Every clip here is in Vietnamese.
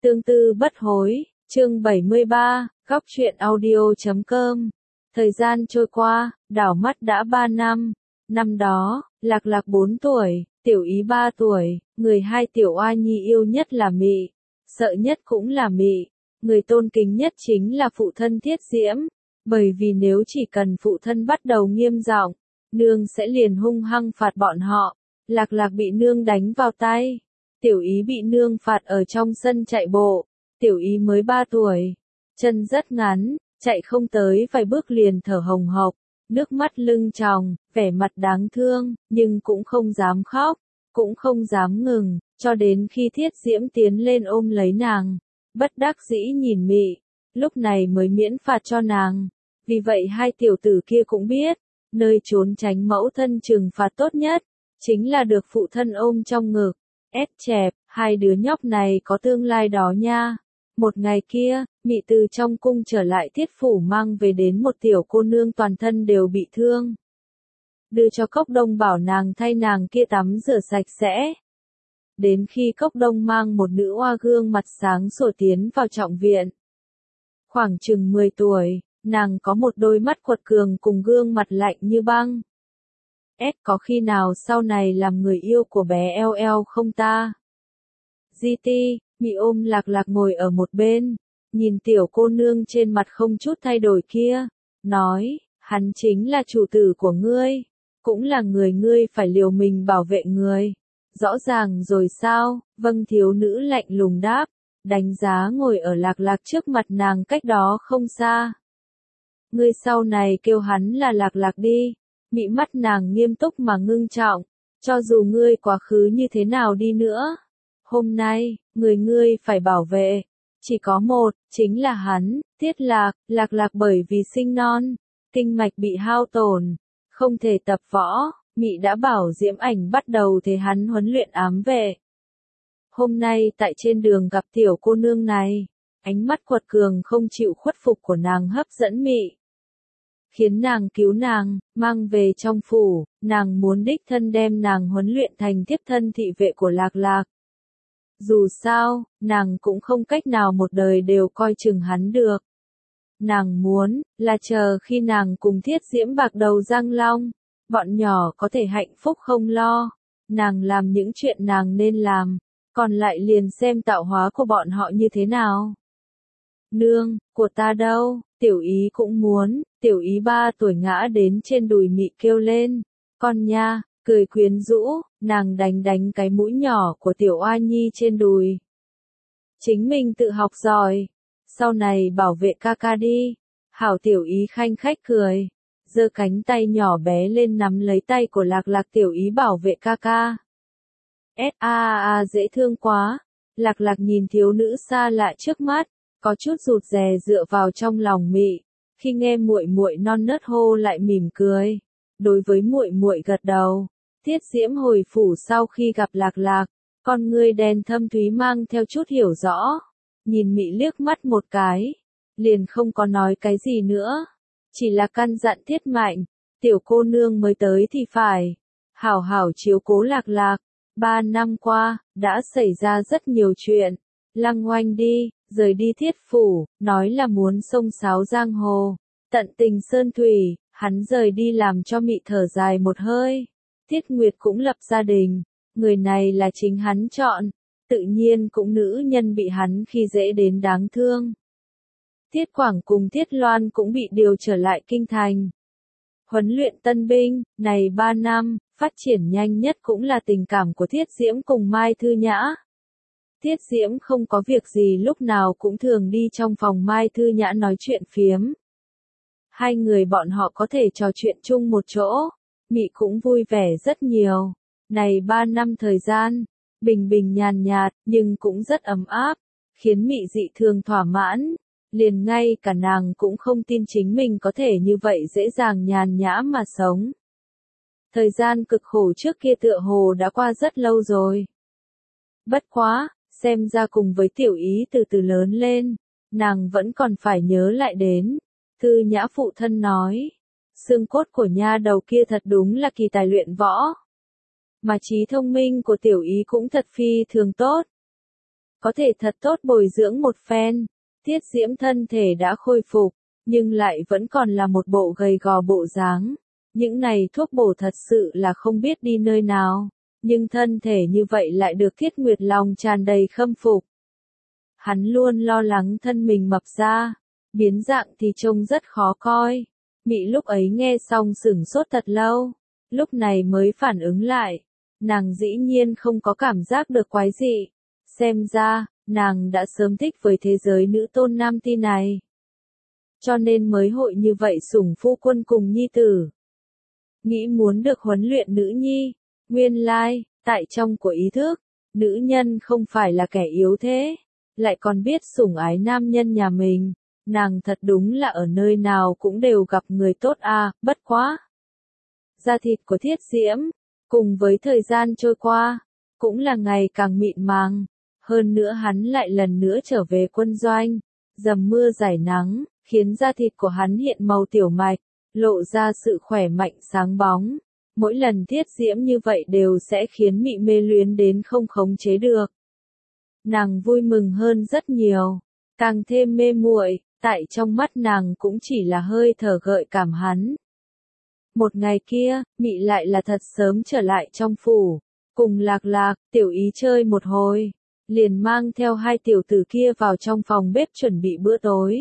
Tương tư bất hối, chương 73, góc truyện audio.com. Thời gian trôi qua, đảo mắt đã 3 năm. Năm đó, Lạc Lạc 4 tuổi, Tiểu Ý 3 tuổi, người hai Tiểu Oa Nhi yêu nhất là Mị, sợ nhất cũng là Mị, người tôn kính nhất chính là phụ thân Thiết Diễm, bởi vì nếu chỉ cần phụ thân bắt đầu nghiêm giọng, nương sẽ liền hung hăng phạt bọn họ. Lạc Lạc bị nương đánh vào tay, Tiểu Ý bị nương phạt ở trong sân chạy bộ. Tiểu Ý mới 3 tuổi, chân rất ngắn, chạy không tới vài bước liền thở hồng hộc, nước mắt lưng tròng, vẻ mặt đáng thương, nhưng cũng không dám khóc, cũng không dám ngừng, cho đến khi Thiết Diễm tiến lên ôm lấy nàng, bất đắc dĩ nhìn Mị, lúc này mới miễn phạt cho nàng. Vì vậy hai tiểu tử kia cũng biết, nơi trốn tránh mẫu thân trừng phạt tốt nhất, chính là được phụ thân ôm trong ngực, ép chẹp, hai đứa nhóc này có tương lai đó nha. Một ngày kia, Mị từ trong cung trở lại Thiết phủ mang về đến một tiểu cô nương toàn thân đều bị thương. Đưa cho Cốc Đông bảo nàng thay nàng kia tắm rửa sạch sẽ. Đến khi Cốc Đông mang một nữ oa gương mặt sáng sủa tiến vào trọng viện. Khoảng chừng 10 tuổi, nàng có một đôi mắt quật cường cùng gương mặt lạnh như băng. Có khi nào sau này làm người yêu của bé eo eo không ta? Di-ti, Mị ôm Lạc Lạc ngồi ở một bên, nhìn tiểu cô nương trên mặt không chút thay đổi kia, nói, hắn chính là chủ tử của ngươi, cũng là người ngươi phải liều mình bảo vệ người. Rõ ràng rồi sao? Vâng, thiếu nữ lạnh lùng đáp, đánh giá ngồi ở Lạc Lạc trước mặt nàng cách đó không xa. Ngươi sau này kêu hắn là Lạc Lạc đi. Mị mắt nàng nghiêm túc mà ngưng trọng, cho dù ngươi quá khứ như thế nào đi nữa, hôm nay, người ngươi phải bảo vệ, chỉ có một, chính là hắn, Thiết Lạc. Lạc Lạc bởi vì sinh non, kinh mạch bị hao tổn, không thể tập võ, Mị đã bảo Diễm Ảnh bắt đầu thế hắn huấn luyện ám vệ. Hôm nay tại trên đường gặp tiểu cô nương này, ánh mắt quật cường không chịu khuất phục của nàng hấp dẫn Mị, khiến nàng cứu nàng, mang về trong phủ, nàng muốn đích thân đem nàng huấn luyện thành tiếp thân thị vệ của Lạc Lạc. Dù sao, nàng cũng không cách nào một đời đều coi chừng hắn được. Nàng muốn, là chờ khi nàng cùng Thiết Diễm bạc đầu răng long, bọn nhỏ có thể hạnh phúc không lo. Nàng làm những chuyện nàng nên làm, còn lại liền xem tạo hóa của bọn họ như thế nào. Nương, của ta đâu? Tiểu Ý cũng muốn. Tiểu Ý 3 tuổi ngã đến trên đùi Mị kêu lên, con nha, cười quyến rũ, nàng đánh cái mũi nhỏ của Tiểu Oa Nhi trên đùi. Chính mình tự học giỏi, sau này bảo vệ ca ca đi. Hảo. Tiểu Ý khanh khách cười, giơ cánh tay nhỏ bé lên nắm lấy tay của Lạc Lạc. Tiểu Ý bảo vệ ca ca. Dễ thương quá. Lạc Lạc nhìn thiếu nữ xa lạ trước mắt, có chút rụt rè dựa vào trong lòng Mị. Khi nghe muội muội non nớt hô lại mỉm cười, đối với muội muội gật đầu. Thiết Diễm hồi phủ sau khi gặp Lạc Lạc, con ngươi đen thâm thúy mang theo chút hiểu rõ, nhìn Mị liếc mắt một cái, liền không có nói cái gì nữa, chỉ là căn dặn Thiết Mạnh, tiểu cô nương mới tới thì phải hảo hảo chiếu cố Lạc Lạc. 3 năm qua, đã xảy ra rất nhiều chuyện. Lăng Oanh đi, rời đi Thiết phủ, nói là muốn xông xáo giang hồ, tận tình sơn thủy, hắn rời đi làm cho Mị thở dài một hơi. Thiết Nguyệt cũng lập gia đình, người này là chính hắn chọn, tự nhiên cũng nữ nhân bị hắn khi dễ đến đáng thương. Thiết Quảng cùng Thiết Loan cũng bị điều trở lại kinh thành. Huấn luyện tân binh, này 3 năm, phát triển nhanh nhất cũng là tình cảm của Thiết Diễm cùng Mai Thư Nhã. Thiết Diễm không có việc gì lúc nào cũng thường đi trong phòng Mai Thư Nhã nói chuyện phiếm. Hai người bọn họ có thể trò chuyện chung một chỗ, Mị cũng vui vẻ rất nhiều. Này 3 năm thời gian, bình bình nhàn nhạt, nhưng cũng rất ấm áp, khiến Mị dị thường thỏa mãn. Liền ngay cả nàng cũng không tin chính mình có thể như vậy dễ dàng nhàn nhã mà sống. Thời gian cực khổ trước kia tựa hồ đã qua rất lâu rồi. Bất quá, xem ra cùng với Tiểu Ý từ từ lớn lên, nàng vẫn còn phải nhớ lại đến. Thư Nhã phụ thân nói, xương cốt của nha đầu kia thật đúng là kỳ tài luyện võ. Mà trí thông minh của Tiểu Ý cũng thật phi thường tốt. có thể thật tốt bồi dưỡng một phen. Tiết Diễm thân thể đã khôi phục, nhưng lại vẫn còn là một bộ gầy gò bộ dáng. Những này thuốc bổ thật sự là không biết đi nơi nào, nhưng thân thể như vậy lại được Thiết Nguyệt lòng tràn đầy khâm phục. Hắn luôn lo lắng thân mình mập ra, biến dạng thì trông rất khó coi. Mị lúc ấy nghe xong sửng sốt thật lâu, lúc này mới phản ứng lại. Nàng dĩ nhiên không có cảm giác được quái dị. Xem ra, nàng đã sớm thích với thế giới nữ tôn nam ti này. Cho nên mới hội như vậy sủng phu quân cùng nhi tử. Nghĩ muốn được huấn luyện nữ nhi, nguyên lai, tại trong của ý thức, nữ nhân không phải là kẻ yếu thế, lại còn biết sủng ái nam nhân nhà mình. Nàng thật đúng là ở nơi nào cũng đều gặp người tốt à, bất quá. Da thịt của Thiết Diễm, cùng với thời gian trôi qua, cũng là ngày càng mịn màng. Hơn nữa hắn lại lần nữa trở về quân doanh, dầm mưa giải nắng, khiến da thịt của hắn hiện màu tiểu mạch, lộ ra sự khỏe mạnh sáng bóng. Mỗi lần Thiết Diễm như vậy đều sẽ khiến Mị mê luyến đến không khống chế được. Nàng vui mừng hơn rất nhiều, càng thêm mê muội, tại trong mắt nàng cũng chỉ là hơi thở gợi cảm hắn. Một ngày kia, Mị lại là thật sớm trở lại trong phủ, cùng Lạc Lạc, Tiểu Ý chơi một hồi, liền mang theo hai tiểu tử kia vào trong phòng bếp chuẩn bị bữa tối.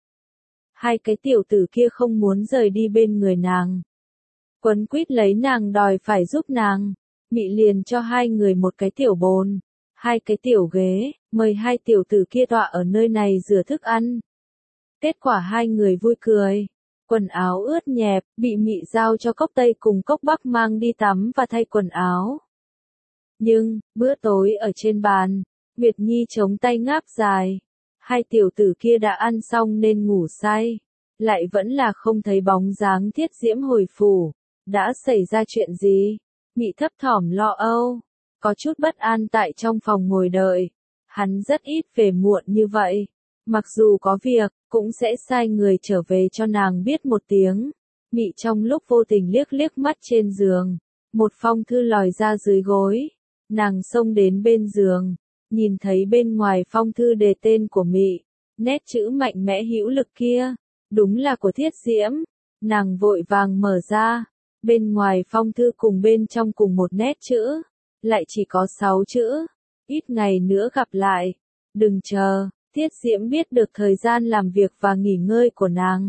Hai cái tiểu tử kia không muốn rời đi bên người nàng, quấn quýt lấy nàng đòi phải giúp nàng. Mị liền cho hai người một cái tiểu bồn, hai cái tiểu ghế, mời hai tiểu tử kia tọa ở nơi này rửa thức ăn. Kết quả hai người vui cười, quần áo ướt nhẹp, bị Mị giao cho Cốc Tây cùng Cốc Bắc mang đi tắm và thay quần áo. Nhưng, bữa tối ở trên bàn, Nguyệt Nhi chống tay ngáp dài. Hai tiểu tử kia đã ăn xong nên ngủ say, lại vẫn là không thấy bóng dáng Thiết Diễm hồi phủ. Đã xảy ra chuyện gì? Mị thấp thỏm lo âu, có chút bất an tại trong phòng ngồi đợi. Hắn rất ít về muộn như vậy, mặc dù có việc, cũng sẽ sai người trở về cho nàng biết một tiếng. Mị trong lúc vô tình liếc liếc mắt trên giường, một phong thư lòi ra dưới gối. Nàng xông đến bên giường, nhìn thấy bên ngoài phong thư đề tên của Mị, nét chữ mạnh mẽ hữu lực kia, đúng là của Thiết Diễm. Nàng vội vàng mở ra, bên ngoài phong thư cùng bên trong cùng một nét chữ, lại chỉ có 6 chữ, ít ngày nữa gặp lại, đừng chờ. Thiết Diễm biết được thời gian làm việc và nghỉ ngơi của nàng,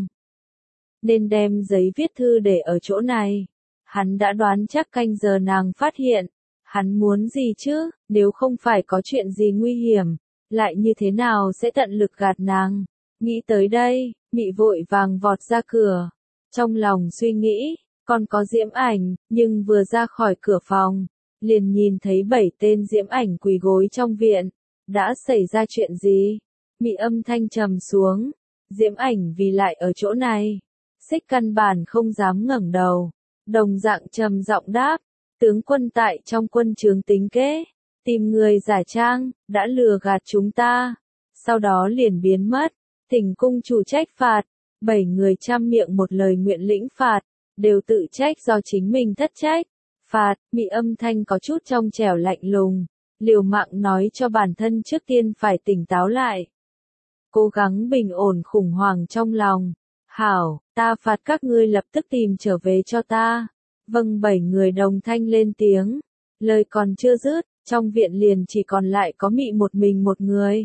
nên đem giấy viết thư để ở chỗ này. Hắn đã đoán chắc canh giờ nàng phát hiện. Hắn muốn gì chứ, nếu không phải có chuyện gì nguy hiểm, lại như thế nào sẽ tận lực gạt nàng. Nghĩ tới đây, Mị vội vàng vọt ra cửa. Trong lòng suy nghĩ, còn có Diễm Ảnh, nhưng vừa ra khỏi cửa phòng, liền nhìn thấy 7 tên Diễm Ảnh quỳ gối trong viện. Đã xảy ra chuyện gì? Mị âm thanh trầm xuống. Diễm Ảnh vì lại ở chỗ này. Xích căn bản không dám ngẩng đầu. Đồng dạng trầm giọng đáp. Tướng quân tại trong quân trướng tính kế, tìm người giả trang, đã lừa gạt chúng ta, sau đó liền biến mất. Thỉnh cung chủ trách phạt. 7 người trăm miệng một lời nguyện lĩnh phạt, đều tự trách do chính mình thất trách. Phạt, Mị âm thanh có chút trong trẻo lạnh lùng, liều mạng nói cho bản thân trước tiên phải tỉnh táo lại. Cố gắng bình ổn khủng hoảng trong lòng. Hảo, ta phạt các ngươi lập tức tìm trở về cho ta. Vâng, 7 người đồng thanh lên tiếng. Lời còn chưa dứt, trong viện liền chỉ còn lại có Mị một mình một người.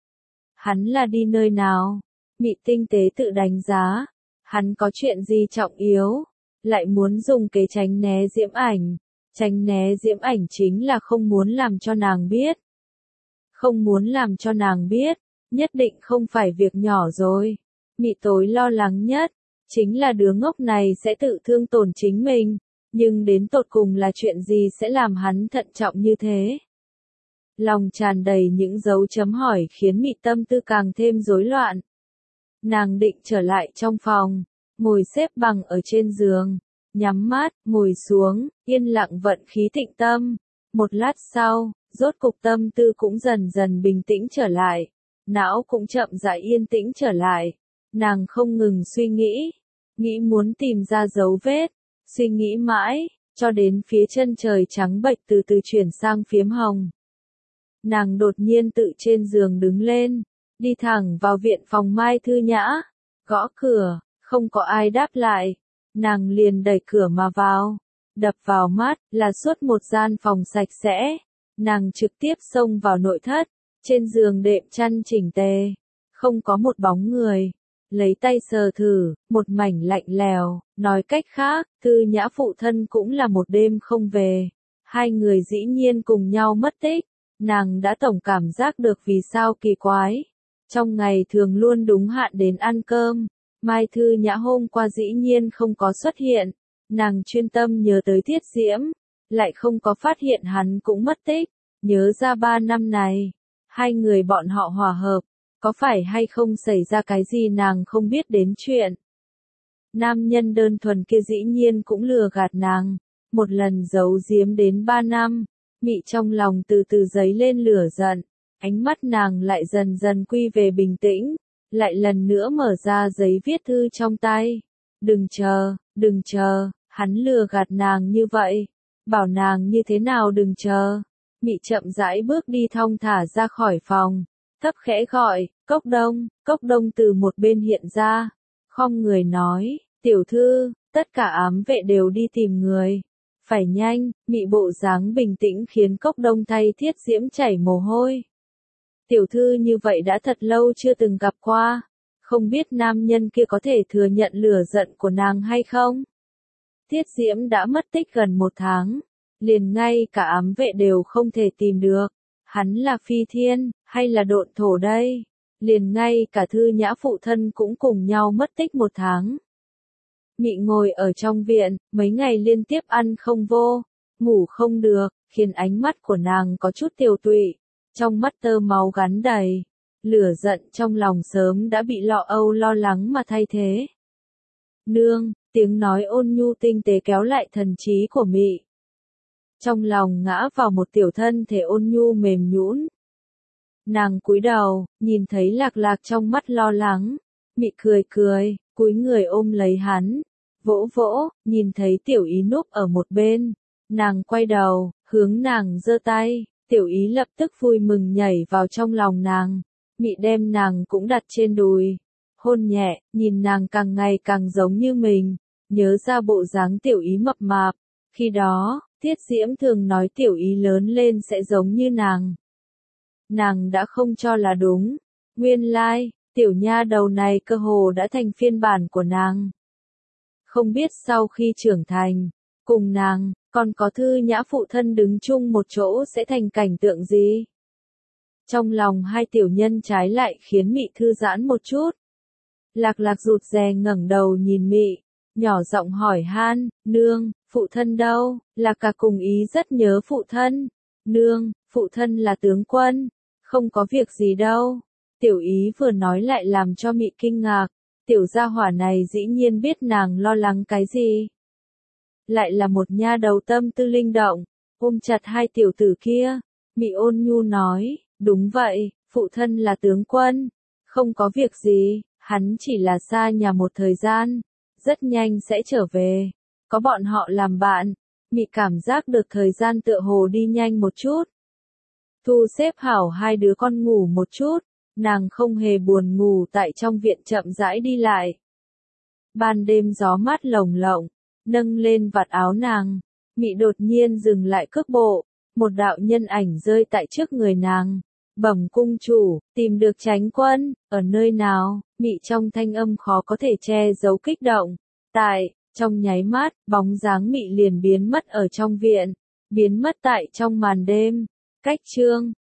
Hắn là đi nơi nào? Mị tinh tế tự đánh giá. Hắn có chuyện gì trọng yếu? Lại muốn dùng kế tránh né Diễm Ảnh. Tránh né Diễm Ảnh chính là không muốn làm cho nàng biết. Không muốn làm cho nàng biết, nhất định không phải việc nhỏ rồi. Mị tối lo lắng nhất, chính là đứa ngốc này sẽ tự thương tổn chính mình. Nhưng đến tột cùng là chuyện gì sẽ làm hắn thận trọng như thế? Lòng tràn đầy những dấu chấm hỏi khiến Mị tâm tư càng thêm rối loạn. Nàng định trở lại trong phòng, ngồi xếp bằng ở trên giường, nhắm mắt, ngồi xuống, yên lặng vận khí tịnh tâm. Một lát sau, rốt cục tâm tư cũng dần dần bình tĩnh trở lại, não cũng chậm rãi yên tĩnh trở lại. Nàng không ngừng suy nghĩ, nghĩ muốn tìm ra dấu vết. Suy nghĩ mãi, cho đến phía chân trời trắng bệch từ từ chuyển sang phiếm hồng. nàng đột nhiên tự trên giường đứng lên, đi thẳng vào viện phòng Mai Thư Nhã, gõ cửa, không có ai đáp lại, nàng liền đẩy cửa mà vào, đập vào mắt là suốt một gian phòng sạch sẽ, nàng trực tiếp xông vào nội thất, trên giường đệm chăn chỉnh tề, không có một bóng người, lấy tay sờ thử, một mảnh lạnh lèo, nói cách khác, Thư Nhã phụ thân cũng là một đêm không về, hai người dĩ nhiên cùng nhau mất tích, nàng đã tổng cảm giác được vì sao kỳ quái, trong ngày thường luôn đúng hạn đến ăn cơm, Mai Thư Nhã hôm qua dĩ nhiên không có xuất hiện, nàng chuyên tâm nhớ tới Tiết Diễm, lại không có phát hiện hắn cũng mất tích, nhớ ra 3 năm này, hai người bọn họ hòa hợp, có phải hay không xảy ra cái gì nàng không biết đến chuyện. Nam nhân đơn thuần kia dĩ nhiên cũng lừa gạt nàng, một lần giấu giếm đến 3 năm, Mị trong lòng từ từ dấy lên lửa giận, ánh mắt nàng lại dần dần quy về bình tĩnh, lại lần nữa mở ra giấy viết thư trong tay. Đừng chờ, hắn lừa gạt nàng như vậy, bảo nàng như thế nào đừng chờ. Mị chậm rãi bước đi thong thả ra khỏi phòng, thấp khẽ gọi, Cốc Đông từ một bên hiện ra, khom người nói, tiểu thư, tất cả ám vệ đều đi tìm người. Phải nhanh, Mị bộ dáng bình tĩnh khiến Cốc Đông thay Thiết Diễm chảy mồ hôi. Tiểu thư như vậy đã thật lâu chưa từng gặp qua, không biết nam nhân kia có thể thừa nhận lửa giận của nàng hay không? Thiết Diễm đã mất tích gần 1 tháng, liền ngay cả ám vệ đều không thể tìm được, hắn là phi thiên, hay là độn thổ đây? Liền ngay cả Thư Nhã phụ thân cũng cùng nhau mất tích 1 tháng. Mị ngồi ở trong viện, mấy ngày liên tiếp ăn không vô, ngủ không được, khiến ánh mắt của nàng có chút tiều tụy, trong mắt tơ máu gắn đầy, lửa giận trong lòng sớm đã bị lo âu lo lắng mà thay thế. Nương, tiếng nói ôn nhu tinh tế kéo lại thần trí của Mị. Trong lòng ngã vào một tiểu thân thể ôn nhu mềm nhũn. Nàng cúi đầu, nhìn thấy Lạc Lạc trong mắt lo lắng, Mị cười, cúi người ôm lấy hắn, vỗ, nhìn thấy Tiểu Ý núp ở một bên, nàng quay đầu, hướng nàng giơ tay, Tiểu Ý lập tức vui mừng nhảy vào trong lòng nàng, Mị đem nàng cũng đặt trên đùi, hôn nhẹ, nhìn nàng càng ngày càng giống như mình, nhớ ra bộ dáng Tiểu Ý mập mạp, khi đó, Tiết Diễm thường nói Tiểu Ý lớn lên sẽ giống như nàng. Nàng đã không cho là đúng, nguyên lai, tiểu nha đầu này cơ hồ đã thành phiên bản của nàng. Không biết sau khi trưởng thành, cùng nàng, còn có Thư Nhã phụ thân đứng chung một chỗ sẽ thành cảnh tượng gì? Trong lòng hai tiểu nhân trái lại khiến Mị thư giãn một chút. Lạc Lạc rụt rè ngẩng đầu nhìn Mị, nhỏ giọng hỏi han, nương, phụ thân đâu? Lạc Cả cùng Ý rất nhớ phụ thân. Nương, phụ thân là tướng quân, không có việc gì đâu. Tiểu Ý vừa nói lại làm cho Mị kinh ngạc, tiểu gia hỏa này dĩ nhiên biết nàng lo lắng cái gì. Lại là một nha đầu tâm tư linh động, ôm chặt hai tiểu tử kia, Mị ôn nhu nói, đúng vậy, phụ thân là tướng quân, không có việc gì, hắn chỉ là xa nhà một thời gian, rất nhanh sẽ trở về, có bọn họ làm bạn, Mị cảm giác được thời gian tựa hồ đi nhanh một chút. Thu xếp hảo hai đứa con ngủ một chút, nàng không hề buồn ngủ tại trong viện chậm rãi đi lại. Ban đêm gió mát lồng lộng, nâng lên vạt áo nàng, Mị đột nhiên dừng lại cước bộ, một đạo nhân ảnh rơi tại trước người nàng. Bẩm cung chủ, tìm được Chánh quân, ở nơi nào? Mị trong thanh âm khó có thể che giấu kích động. Trong nháy mắt, bóng dáng Mị liền biến mất ở trong viện, biến mất tại trong màn đêm. Cách chương